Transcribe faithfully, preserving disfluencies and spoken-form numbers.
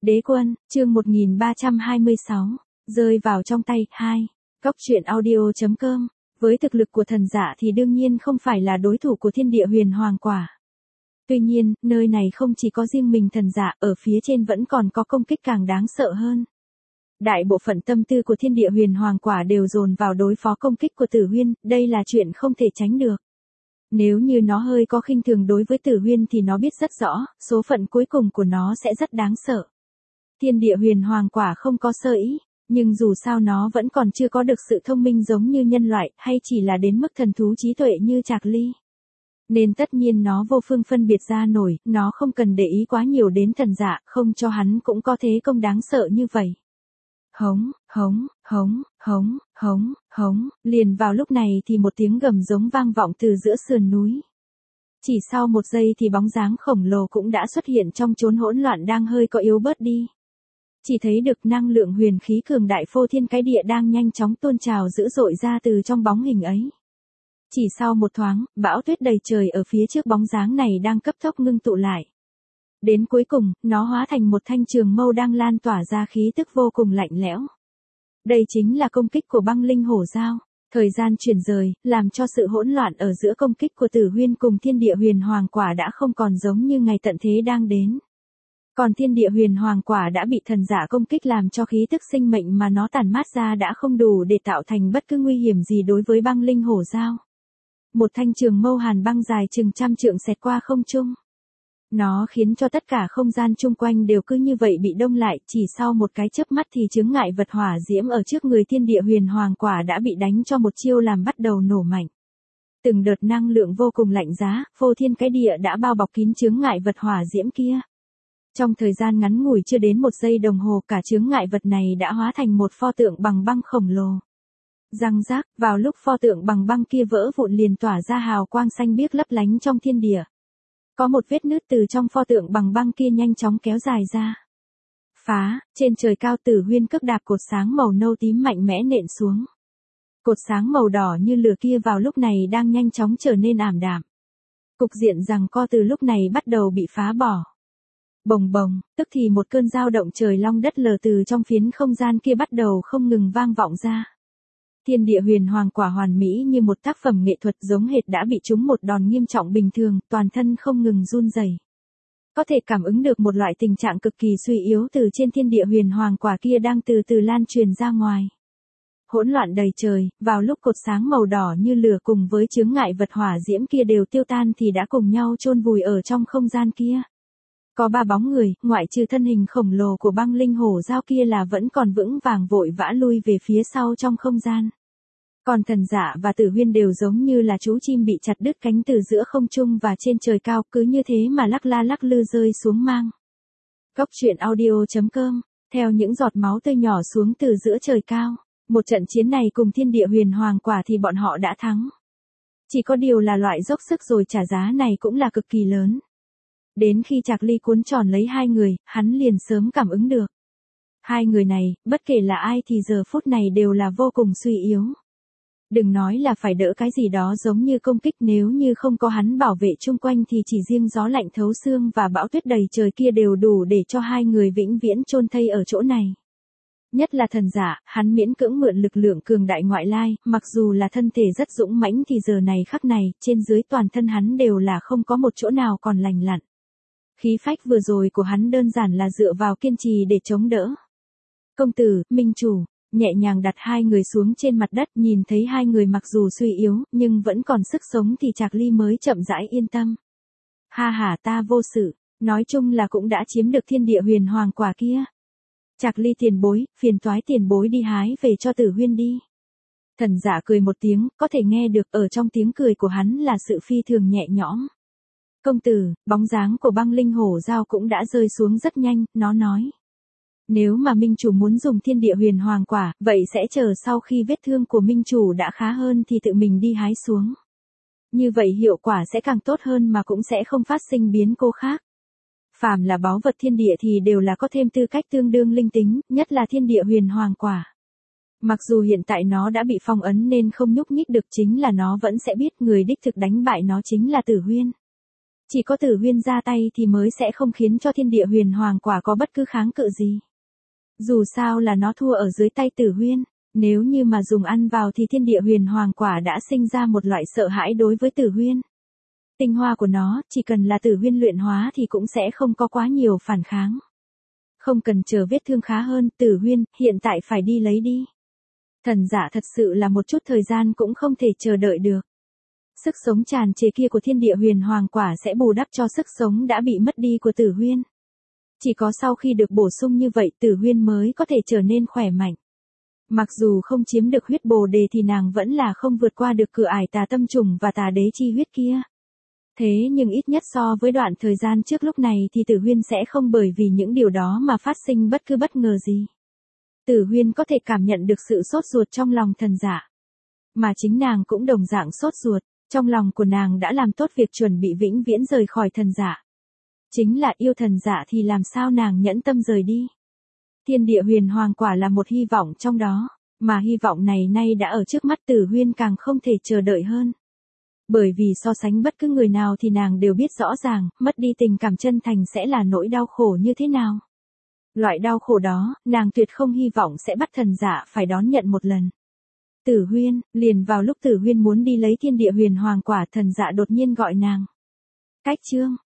Đế quân, chương một nghìn ba trăm hai mươi sáu, rơi vào trong tay, hai. Góc truyện audio chấm com, với thực lực của thần giả thì đương nhiên không phải là đối thủ của thiên địa huyền hoàng quả. Tuy nhiên, nơi này không chỉ có riêng mình thần giả, ở phía trên vẫn còn có công kích càng đáng sợ hơn. Đại bộ phận tâm tư của thiên địa huyền hoàng quả đều dồn vào đối phó công kích của Tử Huyên, đây là chuyện không thể tránh được. Nếu như nó hơi có khinh thường đối với Tử Huyên thì nó biết rất rõ, số phận cuối cùng của nó sẽ rất đáng sợ. Thiên địa huyền hoàng quả không có sơ ý, nhưng dù sao nó vẫn còn chưa có được sự thông minh giống như nhân loại, hay chỉ là đến mức thần thú trí tuệ như Trạc Ly. Nên tất nhiên nó vô phương phân biệt ra nổi, nó không cần để ý quá nhiều đến thần dạ, không cho hắn cũng có thế công đáng sợ như vậy. Hống, hống, hống, hống, hống, hống, liền vào lúc này thì một tiếng gầm giống vang vọng từ giữa sườn núi. Chỉ sau một giây thì bóng dáng khổng lồ cũng đã xuất hiện trong chốn hỗn loạn đang hơi có yếu bớt đi. Chỉ thấy được năng lượng huyền khí cường đại phô thiên cái địa đang nhanh chóng tuôn trào dữ dội ra từ trong bóng hình ấy. Chỉ sau một thoáng, bão tuyết đầy trời ở phía trước bóng dáng này đang cấp tốc ngưng tụ lại. Đến cuối cùng, nó hóa thành một thanh trường mâu đang lan tỏa ra khí tức vô cùng lạnh lẽo. Đây chính là công kích của băng linh hổ dao. Thời gian chuyển rời, làm cho sự hỗn loạn ở giữa công kích của Tử Huyên cùng thiên địa huyền hoàng quả đã không còn giống như ngày tận thế đang đến. Còn thiên địa huyền hoàng quả đã bị thần giả công kích làm cho khí tức sinh mệnh mà nó tản mát ra đã không đủ để tạo thành bất cứ nguy hiểm gì đối với băng linh hổ dao. Một thanh trường mâu hàn băng dài chừng trăm trượng xẹt qua không trung. Nó khiến cho tất cả không gian chung quanh đều cứ như vậy bị đông lại, chỉ sau một cái chớp mắt thì chướng ngại vật hỏa diễm ở trước người thiên địa huyền hoàng quả đã bị đánh cho một chiêu làm bắt đầu nổ mạnh. Từng đợt năng lượng vô cùng lạnh giá, phô thiên cái địa đã bao bọc kín chướng ngại vật hỏa diễm kia. Trong thời gian ngắn ngủi chưa đến một giây đồng hồ cả chướng ngại vật này đã hóa thành một pho tượng bằng băng khổng lồ. Răng rác, vào lúc pho tượng bằng băng kia vỡ vụn liền tỏa ra hào quang xanh biếc lấp lánh trong thiên địa. Có một vết nứt từ trong pho tượng bằng băng kia nhanh chóng kéo dài ra. Phá, trên trời cao Tử Huyên cước đạp cột sáng màu nâu tím mạnh mẽ nện xuống. Cột sáng màu đỏ như lửa kia vào lúc này đang nhanh chóng trở nên ảm đạm. Cục diện giằng co từ lúc này bắt đầu bị phá bỏ. Bồng bồng, tức thì một cơn dao động trời long đất lở từ trong phiến không gian kia bắt đầu không ngừng vang vọng ra. Thiên địa huyền hoàng quả hoàn mỹ như một tác phẩm nghệ thuật giống hệt đã bị trúng một đòn nghiêm trọng bình thường, toàn thân không ngừng run rẩy. Có thể cảm ứng được một loại tình trạng cực kỳ suy yếu từ trên thiên địa huyền hoàng quả kia đang từ từ lan truyền ra ngoài. Hỗn loạn đầy trời, vào lúc cột sáng màu đỏ như lửa cùng với chướng ngại vật hỏa diễm kia đều tiêu tan thì đã cùng nhau chôn vùi ở trong không gian kia. Có ba bóng người, ngoại trừ thân hình khổng lồ của băng linh hổ dao kia là vẫn còn vững vàng vội vã lui về phía sau trong không gian. Còn thần giả và Tử Huyên đều giống như là chú chim bị chặt đứt cánh từ giữa không trung và trên trời cao, cứ như thế mà lắc la lắc lư rơi xuống mang. Góc truyện audio chấm com, theo những giọt máu tươi nhỏ xuống từ giữa trời cao, một trận chiến này cùng thiên địa huyền hoàng quả thì bọn họ đã thắng. Chỉ có điều là loại dốc sức rồi trả giá này cũng là cực kỳ lớn. Đến khi Trạc Ly cuốn tròn lấy hai người, hắn liền sớm cảm ứng được. Hai người này, bất kể là ai thì giờ phút này đều là vô cùng suy yếu. Đừng nói là phải đỡ cái gì đó giống như công kích, nếu như không có hắn bảo vệ chung quanh thì chỉ riêng gió lạnh thấu xương và bão tuyết đầy trời kia đều đủ để cho hai người vĩnh viễn chôn thây ở chỗ này. Nhất là thần giả, hắn miễn cưỡng mượn lực lượng cường đại ngoại lai, mặc dù là thân thể rất dũng mãnh thì giờ này khắc này, trên dưới toàn thân hắn đều là không có một chỗ nào còn lành lặn. Khí phách vừa rồi của hắn đơn giản là dựa vào kiên trì để chống đỡ. Công tử, minh chủ, nhẹ nhàng đặt hai người xuống trên mặt đất, nhìn thấy hai người mặc dù suy yếu, nhưng vẫn còn sức sống thì Trạc Ly mới chậm rãi yên tâm. Ha ha, ta vô sự, nói chung là cũng đã chiếm được thiên địa huyền hoàng quả kia. Trạc Ly tiền bối, phiền toái tiền bối đi hái về cho Tử Huyên đi. Thần giả cười một tiếng, có thể nghe được ở trong tiếng cười của hắn là sự phi thường nhẹ nhõm. Công tử, bóng dáng của băng linh hổ dao cũng đã rơi xuống rất nhanh, nó nói. Nếu mà minh chủ muốn dùng thiên địa huyền hoàng quả, vậy sẽ chờ sau khi vết thương của minh chủ đã khá hơn thì tự mình đi hái xuống. Như vậy hiệu quả sẽ càng tốt hơn mà cũng sẽ không phát sinh biến cố khác. Phàm là báu vật thiên địa thì đều là có thêm tư cách tương đương linh tính, nhất là thiên địa huyền hoàng quả. Mặc dù hiện tại nó đã bị phong ấn nên không nhúc nhích được, chính là nó vẫn sẽ biết người đích thực đánh bại nó chính là Tử Huyên. Chỉ có Tử Huyên ra tay thì mới sẽ không khiến cho thiên địa huyền hoàng quả có bất cứ kháng cự gì. Dù sao là nó thua ở dưới tay Tử Huyên, nếu như mà dùng ăn vào thì thiên địa huyền hoàng quả đã sinh ra một loại sợ hãi đối với Tử Huyên. Tinh hoa của nó, chỉ cần là Tử Huyên luyện hóa thì cũng sẽ không có quá nhiều phản kháng. Không cần chờ vết thương khá hơn, Tử Huyên, hiện tại phải đi lấy đi. Thần giả thật sự là một chút thời gian cũng không thể chờ đợi được. Sức sống tràn trề kia của thiên địa huyền hoàng quả sẽ bù đắp cho sức sống đã bị mất đi của Tử Huyên. Chỉ có sau khi được bổ sung như vậy Tử Huyên mới có thể trở nên khỏe mạnh. Mặc dù không chiếm được huyết bồ đề thì nàng vẫn là không vượt qua được cửa ải tà tâm trùng và tà đế chi huyết kia. Thế nhưng ít nhất so với đoạn thời gian trước lúc này thì Tử Huyên sẽ không bởi vì những điều đó mà phát sinh bất cứ bất ngờ gì. Tử Huyên có thể cảm nhận được sự sốt ruột trong lòng thần giả. Mà chính nàng cũng đồng dạng sốt ruột, trong lòng của nàng đã làm tốt việc chuẩn bị vĩnh viễn rời khỏi thần giả. Chính là yêu thần giả thì làm sao nàng nhẫn tâm rời đi. Thiên địa huyền hoàng quả là một hy vọng trong đó, mà hy vọng này nay đã ở trước mắt Tử Huyên càng không thể chờ đợi hơn. Bởi vì so sánh bất cứ người nào thì nàng đều biết rõ ràng, mất đi tình cảm chân thành sẽ là nỗi đau khổ như thế nào. Loại đau khổ đó, nàng tuyệt không hy vọng sẽ bắt thần giả phải đón nhận một lần. Tử Huyên, liền vào lúc Tử Huyên muốn đi lấy thiên địa huyền hoàng quả thần dạ đột nhiên gọi nàng. Cách chương,